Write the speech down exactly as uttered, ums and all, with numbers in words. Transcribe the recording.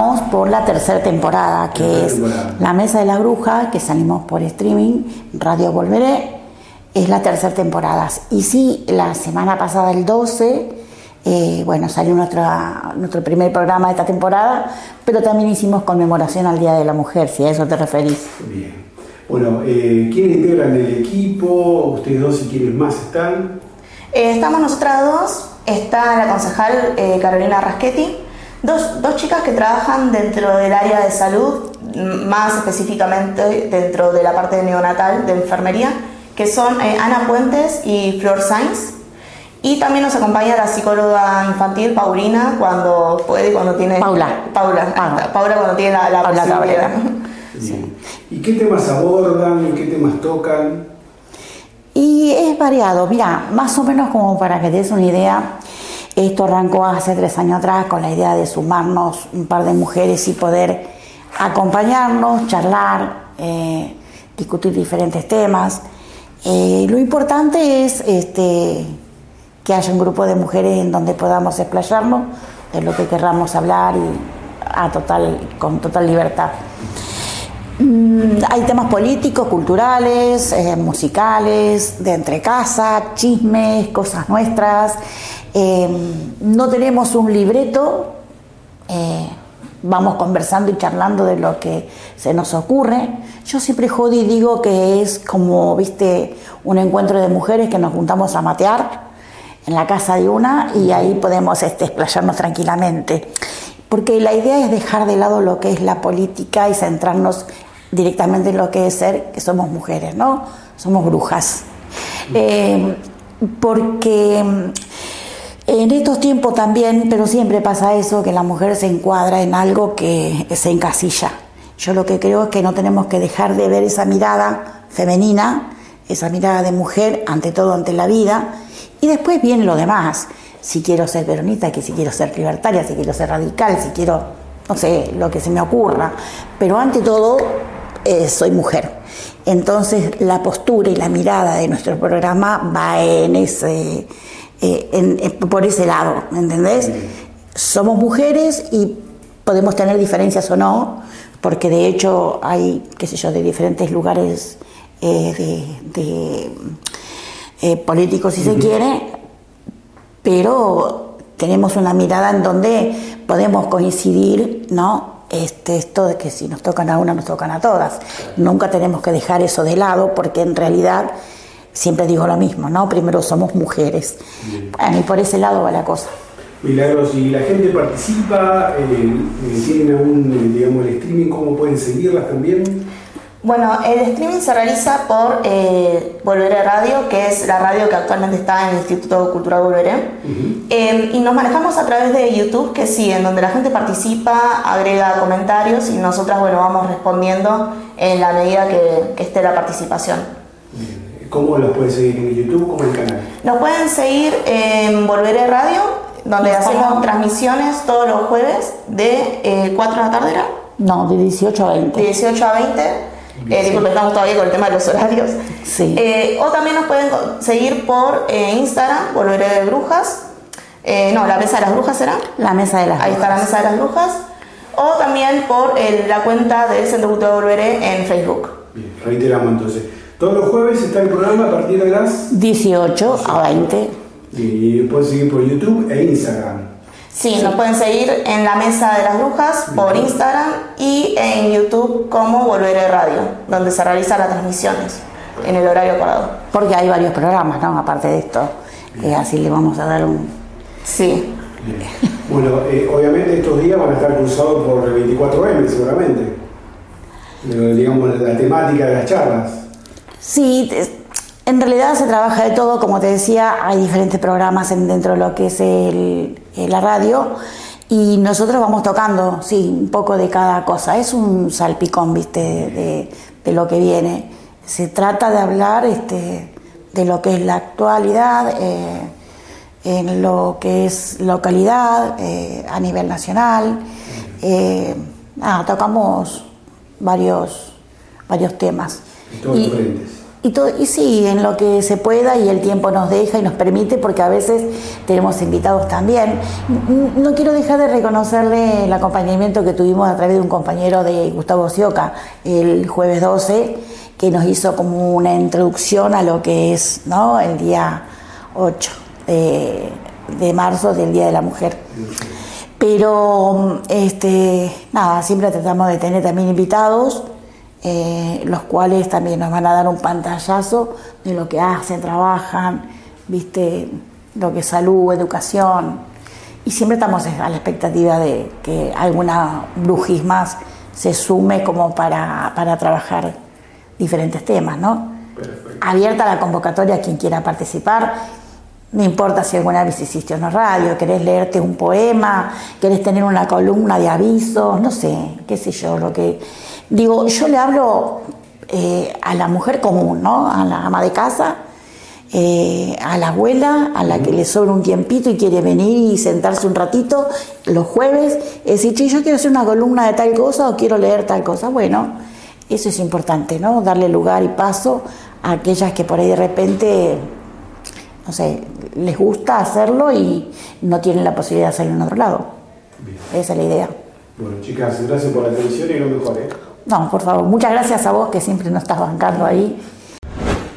Vamos por la tercera temporada, que tercera es temporada. La Mesa de las Brujas, que salimos por streaming, Radio Volveré, es la tercera temporada. Y sí, la semana pasada, el doce, eh, bueno, salió nuestra, nuestro primer programa de esta temporada, pero también hicimos conmemoración al Día de la Mujer, si a eso te referís. Bien. Bueno, eh, ¿quiénes integran el equipo? Ustedes dos y quiénes más están. Eh, estamos nosotras dos, está la concejal eh, Carolina Raschetti, dos, dos chicas que trabajan dentro del área de salud, más específicamente dentro de la parte de neonatal, de enfermería, que son eh, Ana Puentes y Flor Sainz. Y también nos acompaña la psicóloga infantil Paulina cuando puede, cuando tiene... Paula. Paula, ah, Paula cuando tiene la, la Paula posibilidad. Sí. ¿Y qué temas abordan y qué temas tocan? Y es variado, mira, más o menos como para que te des una idea, esto arrancó hace tres años atrás con la idea de sumarnos un par de mujeres y poder acompañarnos, charlar, eh, discutir diferentes temas. Eh, lo importante es este, que haya un grupo de mujeres en donde podamos explayarnos de lo que querramos hablar y a total, con total libertad. Hay temas políticos, culturales, eh, musicales, de entre casa, chismes, cosas nuestras. Eh, no tenemos un libreto, eh, vamos conversando y charlando de lo que se nos ocurre. Yo siempre jodo y digo que es como, viste, un encuentro de mujeres que nos juntamos a matear en la casa de una y ahí podemos este, explayarnos tranquilamente. Porque la idea es dejar de lado lo que es la política y centrarnos directamente en lo que es ser, que somos mujeres, ¿no? Somos brujas. Eh, porque en estos tiempos también, pero siempre pasa eso, que la mujer se encuadra en algo que se encasilla. Yo lo que creo es que no tenemos que dejar de ver esa mirada femenina, esa mirada de mujer, ante todo, ante la vida, y después viene lo demás. Si quiero ser peronista, que si quiero ser libertaria, si quiero ser radical, si quiero, no sé, lo que se me ocurra. Pero ante todo, eh, soy mujer. Entonces, la postura y la mirada de nuestro programa va en ese, eh, en, en, por ese lado, ¿me entendés? Sí. Somos mujeres y podemos tener diferencias o no, porque de hecho hay, qué sé yo, de diferentes lugares eh, de, de eh, políticos, si uh-huh. se quiere, pero tenemos una mirada en donde podemos coincidir, ¿no? Este, esto de que si nos tocan a una, nos tocan a todas. Nunca tenemos que dejar eso de lado, porque en realidad siempre digo lo mismo, ¿no? Primero somos mujeres. Bien. Bueno, y por ese lado va la cosa. Milagros, si la gente participa, eh, tienen algún, digamos, el streaming, ¿cómo pueden seguirlas también? Bueno, el streaming se realiza por eh, Volveré Radio, que es la radio que actualmente está en el Instituto Cultural Volveré. Uh-huh. eh, y nos manejamos a través de YouTube, que sí, en donde la gente participa, agrega comentarios y nosotras, bueno, vamos respondiendo en la medida que, que esté la participación. Bien. ¿Cómo los pueden seguir en YouTube? ¿Cómo el canal? Nos pueden seguir en Volveré Radio, donde hacemos transmisiones todos los jueves de eh, cuatro de la tarde, ¿era? No, de dieciocho a veinte. De dieciocho a veinte. Eh, disculpe, estamos todavía con el tema de los horarios. Sí. Eh, o también nos pueden seguir por eh, Instagram, Volveré de Brujas. Eh, no, la Mesa de las Brujas será. La Mesa de las Brujas. Ahí está la Mesa de las Brujas. O también por eh, la cuenta del Centro Cultural Volveré en Facebook. Bien, reiteramos entonces. Todos los jueves está el programa a partir de las dieciocho a veinte. Y pueden seguir por YouTube e Instagram. Sí, sí, nos pueden seguir en la Mesa de las Brujas por Instagram y en YouTube como Volveré Radio, donde se realizan las transmisiones en el horario acordado. Porque hay varios programas, ¿no? Aparte de esto, eh, así le vamos a dar un... Sí. Bien. Bueno, eh, obviamente estos días van a estar cruzados por el veinticuatro eme seguramente. Pero, digamos, la temática de las charlas. Sí, en realidad se trabaja de todo, como te decía, hay diferentes programas en, dentro de lo que es el, la radio y nosotros vamos tocando, sí, un poco de cada cosa. Es un salpicón, viste, de, de, de lo que viene. Se trata de hablar este, de lo que es la actualidad, eh, en lo que es localidad, eh, a nivel nacional. Eh, nada, tocamos varios, varios temas. En todos los frentes. Y, todo, y sí, en lo que se pueda y el tiempo nos deja y nos permite, porque a veces tenemos invitados también. No quiero dejar de reconocerle el acompañamiento que tuvimos a través de un compañero de Gustavo Sioca el jueves doce, que nos hizo como una introducción a lo que es, ¿no?, el día ocho de, de marzo, del Día de la Mujer. Pero, este, nada, siempre tratamos de tener también invitados, Eh, los cuales también nos van a dar un pantallazo de lo que hacen, trabajan, viste, lo que es salud, educación, y siempre estamos a la expectativa de que alguna brujis más se sume como para, para trabajar diferentes temas, ¿no? Perfecto. Abierta la convocatoria a quien quiera participar, no importa si alguna vez hiciste una radio, querés leerte un poema, querés tener una columna de avisos, no sé, qué sé yo, lo que... Digo, yo le hablo eh, a la mujer común, ¿no? A la ama de casa, eh, a la abuela, a la que le sobra un tiempito y quiere venir y sentarse un ratito los jueves, es decir, che, yo quiero hacer una columna de tal cosa o quiero leer tal cosa. Bueno, eso es importante, ¿no? Darle lugar y paso a aquellas que por ahí de repente, no sé, les gusta hacerlo y no tienen la posibilidad de hacerlo en otro lado. Bien. Esa es la idea. Bueno, chicas, gracias por la atención y lo mejor, ¿eh? No, por favor, muchas gracias a vos que siempre nos estás bancando ahí.